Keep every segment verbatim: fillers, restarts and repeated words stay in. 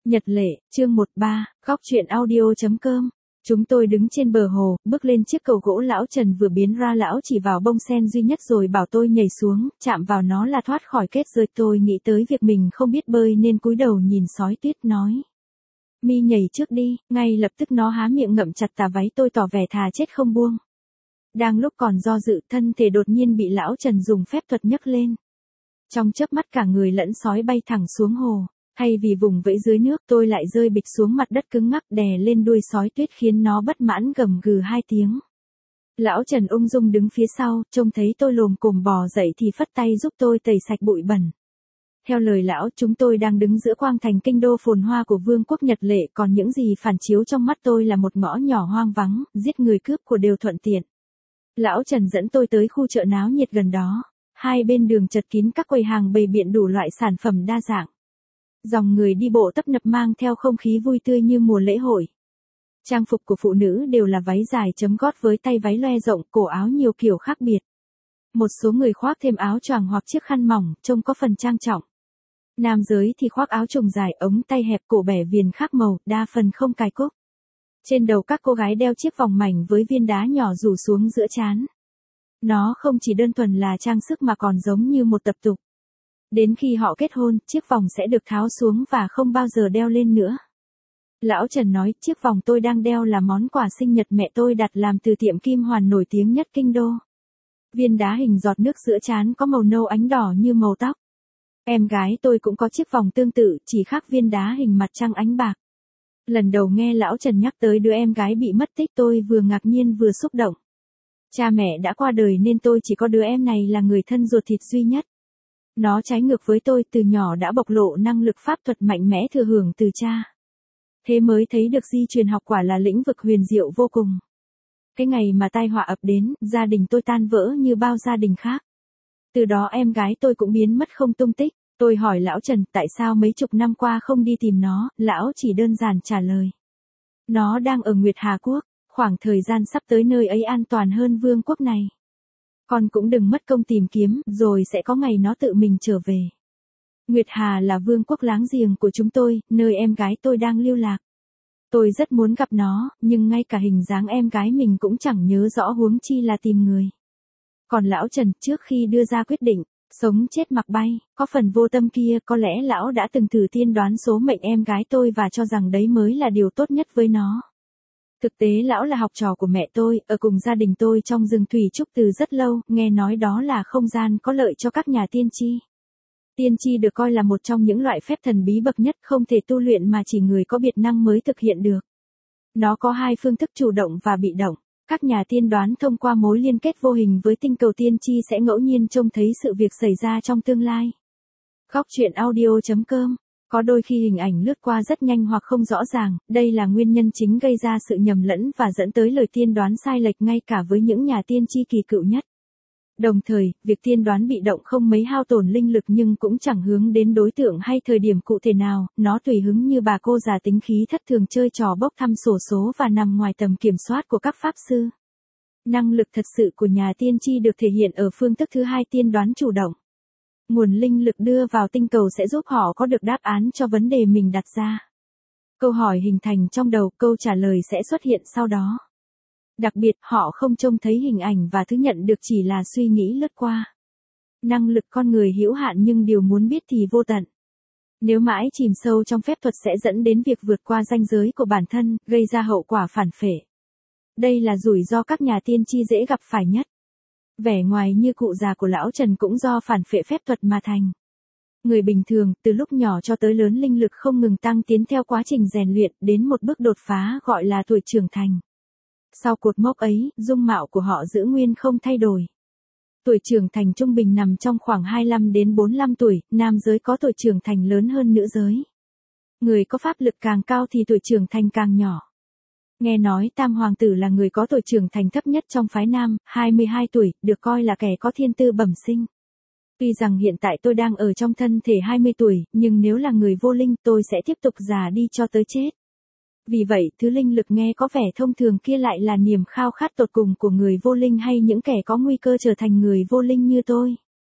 Nhật lệ, chương một ba, góc truyện audio.com. Chúng tôi đứng trên bờ hồ, bước lên chiếc cầu gỗ lão Trần vừa biến ra, lão chỉ vào bông sen duy nhất rồi bảo tôi nhảy xuống, chạm vào nó là thoát khỏi kết rơi. Tôi nghĩ tới việc mình không biết bơi nên cúi đầu nhìn sói tuyết nói. Mi nhảy trước đi, ngay lập tức nó há miệng ngậm chặt tà váy tôi, tỏ vẻ thà chết không buông. Đang lúc còn do dự, thân thể đột nhiên bị lão Trần dùng phép thuật nhấc lên. Trong chớp mắt cả người lẫn sói bay thẳng xuống hồ. Thay vì vùng vẫy dưới nước, tôi lại rơi bịch xuống mặt đất cứng ngắc đè lên đuôi sói tuyết khiến nó bất mãn gầm gừ hai tiếng. Lão Trần ung dung đứng phía sau, trông thấy tôi lồm cồm bò dậy thì phất tay giúp tôi tẩy sạch bụi bẩn. Theo lời lão, chúng tôi đang đứng giữa quang thành kinh đô phồn hoa của vương quốc Nhật Lệ, còn những gì phản chiếu trong mắt tôi là một ngõ nhỏ hoang vắng, giết người cướp của đều thuận tiện. Lão Trần dẫn tôi tới khu chợ náo nhiệt gần đó. Hai bên đường chật kín các quầy hàng bày biện đủ loại sản phẩm đa dạng. Dòng người đi bộ tấp nập mang theo không khí vui tươi như mùa lễ hội. Trang phục của phụ nữ đều là váy dài chấm gót với tay váy loe rộng, cổ áo nhiều kiểu khác biệt. Một số người khoác thêm áo choàng hoặc chiếc khăn mỏng, trông có phần trang trọng. Nam giới thì khoác áo trùng dài, ống tay hẹp, cổ bẻ viền khác màu, đa phần không cài cúc. Trên đầu các cô gái đeo chiếc vòng mảnh với viên đá nhỏ rủ xuống giữa trán. Nó không chỉ đơn thuần là trang sức mà còn giống như một tập tục. Đến khi họ kết hôn, chiếc vòng sẽ được tháo xuống và không bao giờ đeo lên nữa. Lão Trần nói, chiếc vòng tôi đang đeo là món quà sinh nhật mẹ tôi đặt làm từ tiệm kim hoàn nổi tiếng nhất kinh đô. Viên đá hình giọt nước giữa trán có màu nâu ánh đỏ như màu tóc. Em gái tôi cũng có chiếc vòng tương tự, chỉ khác viên đá hình mặt trăng ánh bạc. Lần đầu nghe lão Trần nhắc tới đứa em gái bị mất tích, tôi vừa ngạc nhiên vừa xúc động. Cha mẹ đã qua đời nên tôi chỉ có đứa em này là người thân ruột thịt duy nhất. Nó trái ngược với tôi, từ nhỏ đã bộc lộ năng lực pháp thuật mạnh mẽ thừa hưởng từ cha. Thế mới thấy được di truyền học quả là lĩnh vực huyền diệu vô cùng. Cái ngày mà tai họa ập đến, gia đình tôi tan vỡ như bao gia đình khác. Từ đó em gái tôi cũng biến mất không tung tích. Tôi hỏi lão Trần tại sao mấy chục năm qua không đi tìm nó, lão chỉ đơn giản trả lời. Nó đang ở Nguyệt Hà Quốc, khoảng thời gian sắp tới nơi ấy an toàn hơn vương quốc này. Con cũng đừng mất công tìm kiếm, rồi sẽ có ngày nó tự mình trở về. Nguyệt Hà là vương quốc láng giềng của chúng tôi, nơi em gái tôi đang lưu lạc. Tôi rất muốn gặp nó, nhưng ngay cả hình dáng em gái mình cũng chẳng nhớ rõ, huống chi là tìm người. Còn lão Trần, trước khi đưa ra quyết định, sống chết mặc bay, có phần vô tâm kia, có lẽ lão đã từng thử tiên đoán số mệnh em gái tôi và cho rằng đấy mới là điều tốt nhất với nó. Thực tế lão là học trò của mẹ tôi, ở cùng gia đình tôi trong rừng thủy trúc từ rất lâu, nghe nói đó là không gian có lợi cho các nhà tiên tri. Tiên tri được coi là một trong những loại phép thần bí bậc nhất, không thể tu luyện mà chỉ người có biệt năng mới thực hiện được. Nó có hai phương thức chủ động và bị động. Các nhà tiên đoán thông qua mối liên kết vô hình với tinh cầu tiên tri sẽ ngẫu nhiên trông thấy sự việc xảy ra trong tương lai. Góc truyện audio.com. Có đôi khi hình ảnh lướt qua rất nhanh hoặc không rõ ràng, đây là nguyên nhân chính gây ra sự nhầm lẫn và dẫn tới lời tiên đoán sai lệch ngay cả với những nhà tiên tri kỳ cựu nhất. Đồng thời, việc tiên đoán bị động không mấy hao tổn linh lực nhưng cũng chẳng hướng đến đối tượng hay thời điểm cụ thể nào, nó tùy hứng như bà cô già tính khí thất thường chơi trò bốc thăm xổ số và nằm ngoài tầm kiểm soát của các pháp sư. Năng lực thật sự của nhà tiên tri được thể hiện ở phương thức thứ hai, tiên đoán chủ động. Nguồn linh lực đưa vào tinh cầu sẽ giúp họ có được đáp án cho vấn đề mình đặt ra. Câu hỏi hình thành trong đầu, câu trả lời sẽ xuất hiện sau đó. Đặc biệt, họ không trông thấy hình ảnh và thứ nhận được chỉ là suy nghĩ lướt qua. Năng lực con người hữu hạn nhưng điều muốn biết thì vô tận. Nếu mãi chìm sâu trong phép thuật sẽ dẫn đến việc vượt qua ranh giới của bản thân, gây ra hậu quả phản phệ. Đây là rủi ro các nhà tiên tri dễ gặp phải nhất. Vẻ ngoài như cụ già của lão Trần cũng do phản phệ phép thuật mà thành. Người bình thường, từ lúc nhỏ cho tới lớn linh lực không ngừng tăng tiến theo quá trình rèn luyện, đến một bước đột phá gọi là tuổi trưởng thành. Sau cột mốc ấy, dung mạo của họ giữ nguyên không thay đổi. Tuổi trưởng thành trung bình nằm trong khoảng hai mươi lăm đến bốn mươi lăm tuổi, nam giới có tuổi trưởng thành lớn hơn nữ giới. Người có pháp lực càng cao thì tuổi trưởng thành càng nhỏ. Nghe nói Tam Hoàng tử là người có tuổi trưởng thành thấp nhất trong phái nam, hai mươi hai tuổi, được coi là kẻ có thiên tư bẩm sinh. Tuy rằng hiện tại tôi đang ở trong thân thể hai mươi tuổi, nhưng nếu là người vô linh tôi sẽ tiếp tục già đi cho tới chết. Vì vậy, thứ linh lực nghe có vẻ thông thường kia lại là niềm khao khát tột cùng của người vô linh hay những kẻ có nguy cơ trở thành người vô linh như tôi.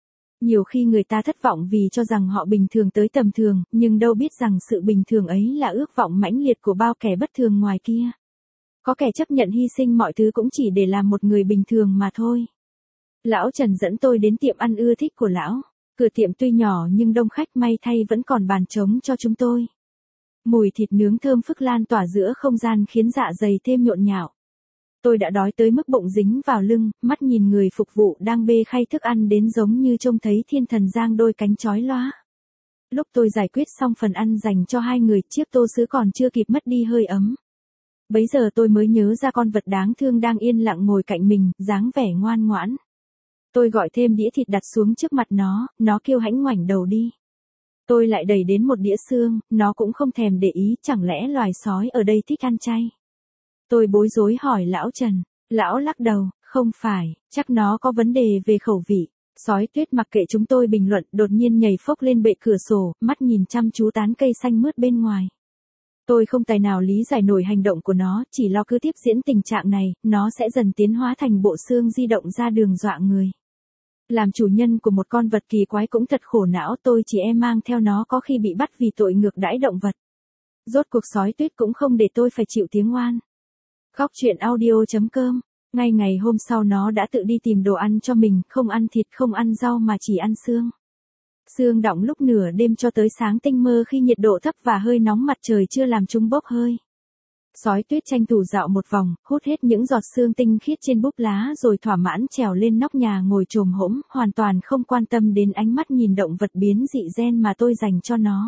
Nhiều khi người ta thất vọng vì cho rằng họ bình thường tới tầm thường, nhưng đâu biết rằng sự bình thường ấy là ước vọng mãnh liệt của bao kẻ bất thường ngoài kia. Có kẻ chấp nhận hy sinh mọi thứ cũng chỉ để làm một người bình thường mà thôi. Lão Trần dẫn tôi đến tiệm ăn ưa thích của lão. Cửa tiệm tuy nhỏ nhưng đông khách, may thay vẫn còn bàn trống cho chúng tôi. Mùi thịt nướng thơm phức lan tỏa giữa không gian khiến dạ dày thêm nhộn nhạo. Tôi đã đói tới mức bụng dính vào lưng, mắt nhìn người phục vụ đang bê khay thức ăn đến giống như trông thấy thiên thần giang đôi cánh chói lóa. Lúc tôi giải quyết xong phần ăn dành cho hai người, chiếc tô sứ còn chưa kịp mất đi hơi ấm. Bấy giờ tôi mới nhớ ra con vật đáng thương đang yên lặng ngồi cạnh mình, dáng vẻ ngoan ngoãn. Tôi gọi thêm đĩa thịt đặt xuống trước mặt nó, nó kêu hãnh ngoảnh đầu đi. Tôi lại đẩy đến một đĩa xương, nó cũng không thèm để ý, chẳng lẽ loài sói ở đây thích ăn chay. Tôi bối rối hỏi lão Trần, lão lắc đầu, không phải, chắc nó có vấn đề về khẩu vị. Sói Tuyết mặc kệ chúng tôi bình luận, đột nhiên nhảy phốc lên bệ cửa sổ, mắt nhìn chăm chú tán cây xanh mướt bên ngoài. Tôi không tài nào lý giải nổi hành động của nó, chỉ lo cứ tiếp diễn tình trạng này, nó sẽ dần tiến hóa thành bộ xương di động ra đường dọa người. Làm chủ nhân của một con vật kỳ quái cũng thật khổ não, tôi chỉ e mang theo nó có khi bị bắt vì tội ngược đãi động vật. Rốt cuộc Sói Tuyết cũng không để tôi phải chịu tiếng oan. Khóc chuyện audio chấm com. Ngay ngày hôm sau nó đã tự đi tìm đồ ăn cho mình, không ăn thịt không ăn rau mà chỉ ăn xương. Xương đọng lúc nửa đêm cho tới sáng tinh mơ khi nhiệt độ thấp và hơi nóng mặt trời chưa làm chúng bốc hơi. Sói Tuyết tranh thủ dạo một vòng, hút hết những giọt xương tinh khiết trên búp lá rồi thỏa mãn trèo lên nóc nhà ngồi chồm hổm, hoàn toàn không quan tâm đến ánh mắt nhìn động vật biến dị gen mà tôi dành cho nó.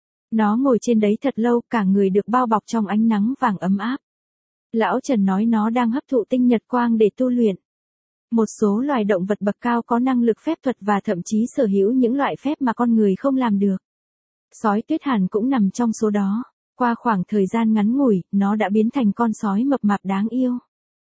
Nó ngồi trên đấy thật lâu, cả người được bao bọc trong ánh nắng vàng ấm áp. Lão Trần nói nó đang hấp thụ tinh nhật quang để tu luyện. Một số loài động vật bậc cao có năng lực phép thuật và thậm chí sở hữu những loại phép mà con người không làm được. Sói Tuyết hẳn cũng nằm trong số đó. Qua khoảng thời gian ngắn ngủi, nó đã biến thành con sói mập mạp đáng yêu.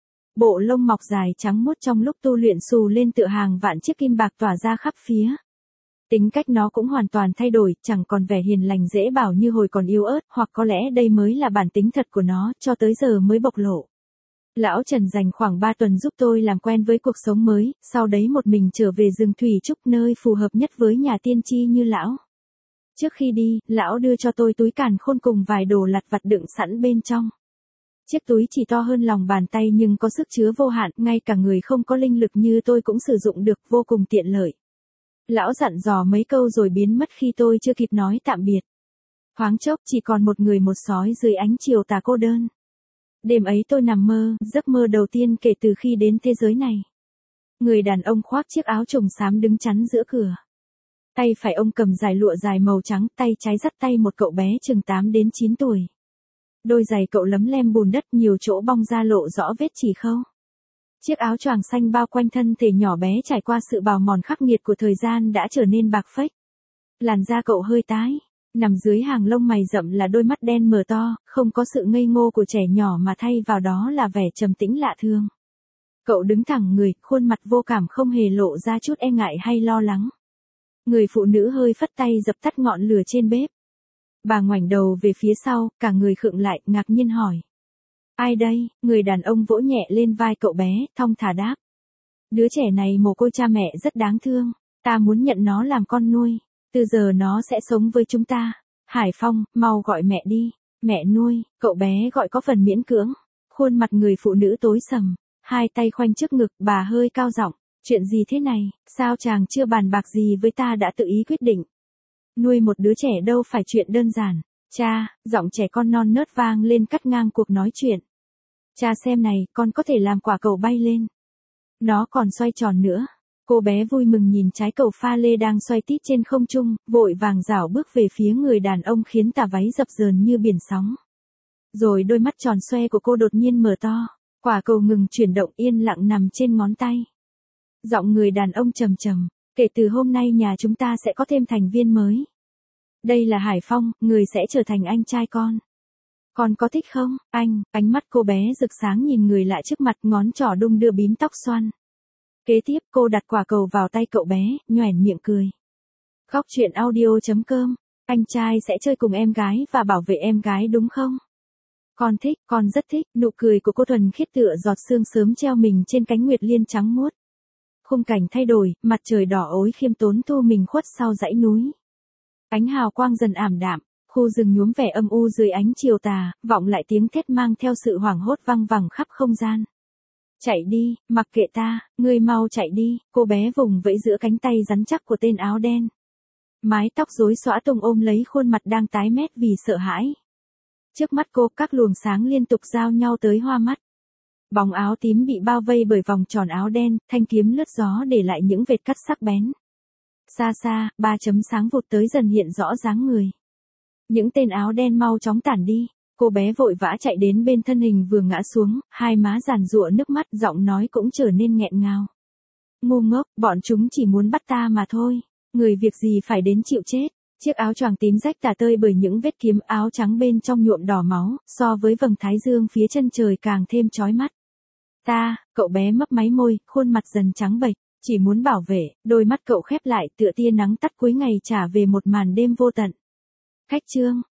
Bộ lông mọc dài trắng muốt trong lúc tu luyện xù lên tựa hàng vạn chiếc kim bạc tỏa ra khắp phía. Tính cách nó cũng hoàn toàn thay đổi, chẳng còn vẻ hiền lành dễ bảo như hồi còn yếu ớt, hoặc có lẽ đây mới là bản tính thật của nó, cho tới giờ mới bộc lộ. Lão Trần dành khoảng ba tuần giúp tôi làm quen với cuộc sống mới, sau đấy một mình trở về rừng Thủy Trúc nơi phù hợp nhất với nhà tiên tri như lão. Trước khi đi, lão đưa cho tôi túi càn khôn cùng vài đồ lặt vặt đựng sẵn bên trong. Chiếc túi chỉ to hơn lòng bàn tay nhưng có sức chứa vô hạn, ngay cả người không có linh lực như tôi cũng sử dụng được, vô cùng tiện lợi. Lão dặn dò mấy câu rồi biến mất khi tôi chưa kịp nói tạm biệt. Thoáng chốc chỉ còn một người một sói dưới ánh chiều tà cô đơn. Đêm ấy tôi nằm mơ, giấc mơ đầu tiên kể từ khi đến thế giới này. Người đàn ông khoác chiếc áo trùng xám đứng chắn giữa cửa. Tay phải ông cầm dải lụa dài màu trắng, tay trái dắt tay một cậu bé chừng tám đến chín tuổi. Đôi giày cậu lấm lem bùn đất, nhiều chỗ bong ra lộ rõ vết chỉ khâu. Chiếc áo choàng xanh bao quanh thân thể nhỏ bé trải qua sự bào mòn khắc nghiệt của thời gian đã trở nên bạc phách. Làn da cậu hơi tái, nằm dưới hàng lông mày rậm là đôi mắt đen mờ to, không có sự ngây ngô của trẻ nhỏ mà thay vào đó là vẻ trầm tĩnh lạ thường. Cậu đứng thẳng người, khuôn mặt vô cảm không hề lộ ra chút e ngại hay lo lắng. Người phụ nữ hơi phất tay dập tắt ngọn lửa trên bếp. Bà ngoảnh đầu về phía sau, cả người khựng lại, ngạc nhiên hỏi. Ai đây? Người đàn ông vỗ nhẹ lên vai cậu bé, thong thả đáp. Đứa trẻ này mồ côi cha mẹ rất đáng thương. Ta muốn nhận nó làm con nuôi. Từ giờ nó sẽ sống với chúng ta. Hải Phong, mau gọi mẹ đi. Mẹ nuôi, cậu bé gọi có phần miễn cưỡng. Khuôn mặt người phụ nữ tối sầm. Hai tay khoanh trước ngực, bà hơi cao giọng. Chuyện gì thế này, sao chàng chưa bàn bạc gì với ta đã tự ý quyết định. Nuôi một đứa trẻ đâu phải chuyện đơn giản. Cha, giọng trẻ con non nớt vang lên cắt ngang cuộc nói chuyện. Cha xem này, con có thể làm quả cầu bay lên. Nó còn xoay tròn nữa. Cô bé vui mừng nhìn trái cầu pha lê đang xoay tít trên không trung, vội vàng rảo bước về phía người đàn ông khiến tà váy dập dờn như biển sóng. Rồi đôi mắt tròn xoe của cô đột nhiên mở to, quả cầu ngừng chuyển động yên lặng nằm trên ngón tay. Giọng người đàn ông trầm trầm, kể từ hôm nay nhà chúng ta sẽ có thêm thành viên mới. Đây là Hải Phong, người sẽ trở thành anh trai con. Con có thích không, anh? Ánh mắt cô bé rực sáng nhìn người lạ trước mặt, ngón trỏ đung đưa bím tóc xoăn. Kế tiếp cô đặt quả cầu vào tay cậu bé, nhoẻn miệng cười. Khóc chuyện audio chấm com. Anh trai sẽ chơi cùng em gái và bảo vệ em gái đúng không? Con thích, con rất thích. Nụ cười của cô thuần khiết tựa giọt sương sớm treo mình trên cánh nguyệt liên trắng muốt. Khung cảnh thay đổi, mặt trời đỏ ối khiêm tốn thu mình khuất sau dãy núi. Ánh hào quang dần ảm đạm, khu rừng nhuốm vẻ âm u dưới ánh chiều tà, vọng lại tiếng thét mang theo sự hoảng hốt văng vẳng khắp không gian. Chạy đi, mặc kệ ta, ngươi mau chạy đi, cô bé vùng vẫy giữa cánh tay rắn chắc của tên áo đen. Mái tóc rối xõa tung ôm lấy khuôn mặt đang tái mét vì sợ hãi. Trước mắt cô các luồng sáng liên tục giao nhau tới hoa mắt. Bóng áo tím bị bao vây bởi vòng tròn áo đen, thanh kiếm lướt gió để lại những vệt cắt sắc bén. Xa xa, ba chấm sáng vụt tới dần hiện rõ dáng người. Những tên áo đen mau chóng tản đi, cô bé vội vã chạy đến bên thân hình vừa ngã xuống, hai má giàn giụa nước mắt, giọng nói cũng trở nên nghẹn ngào. Ngu ngốc, bọn chúng chỉ muốn bắt ta mà thôi, người việc gì phải đến chịu chết. Chiếc áo choàng tím rách tả tơi bởi những vết kiếm, áo trắng bên trong nhuộm đỏ máu, so với vầng thái dương phía chân trời càng thêm chói mắt. Ta, cậu bé mấp máy môi, khuôn mặt dần trắng bệch, chỉ muốn bảo vệ, đôi mắt cậu khép lại tựa tia nắng tắt cuối ngày trả về một màn đêm vô tận. Khách trương,